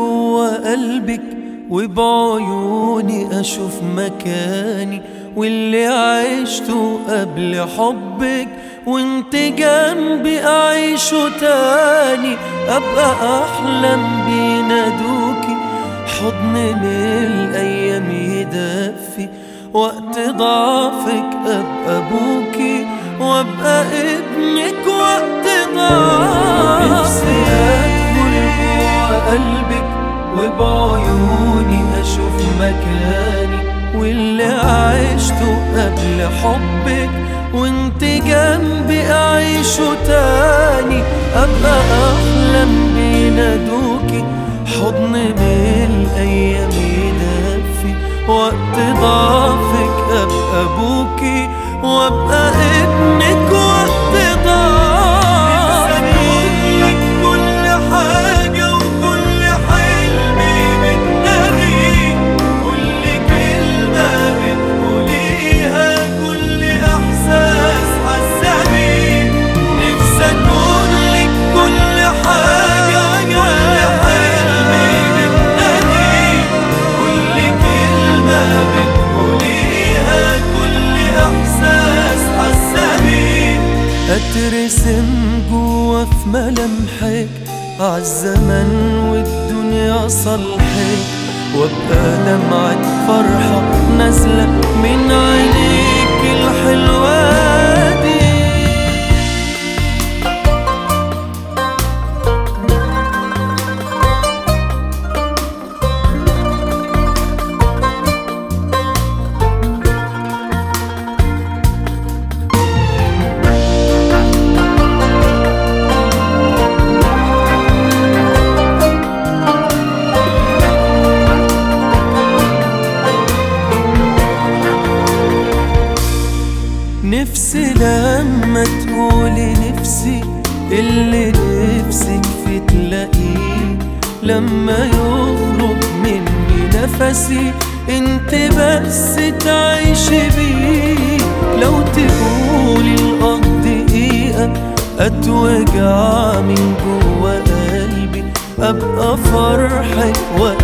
جوا قلبك وبعيوني أشوف مكاني واللي عشته قبل حبك، وانت جنبي أعيشه تاني. أبقى أحلم بينادوكي حضن من الأيام يدفي، وقت ضعفك أبقى أبوكي وأبقى ابنك وقت ضعفك. نفسي أدخل جوا قلبك وبعيوني أشوف مكاني واللي عشته قبل حبك، وانت جنبي أعيشه تاني. أبقى أحلم بينادوكي حضن من الأيام يدفي، وقت ضعفك أبقى أبوكي وأبقى ابنك وقت ضعفك. كل حاجة وكل حلمي بتنادي، كل كلمة بتقوليها، كل إحساس حاسة بيه. نفسي أكون لك كل حاجة وكل حلمي بتنادي، كل كلمة بتقوليها، كل إحساس حاسة بيه. أترسم جوا في ملامحك عالزمن والدنيا صالحك، وابقى دمعة فرحة نازلة من عينيك الحلوة دي. نفسي لما تقولي نفسي اللي نفسك في تلاقيه، لما يخرج مني نفسي انت بس تعيشي بيه. لو تقولي القضي دقيقة اتوجع من جوا قلبي، ابقى فرحك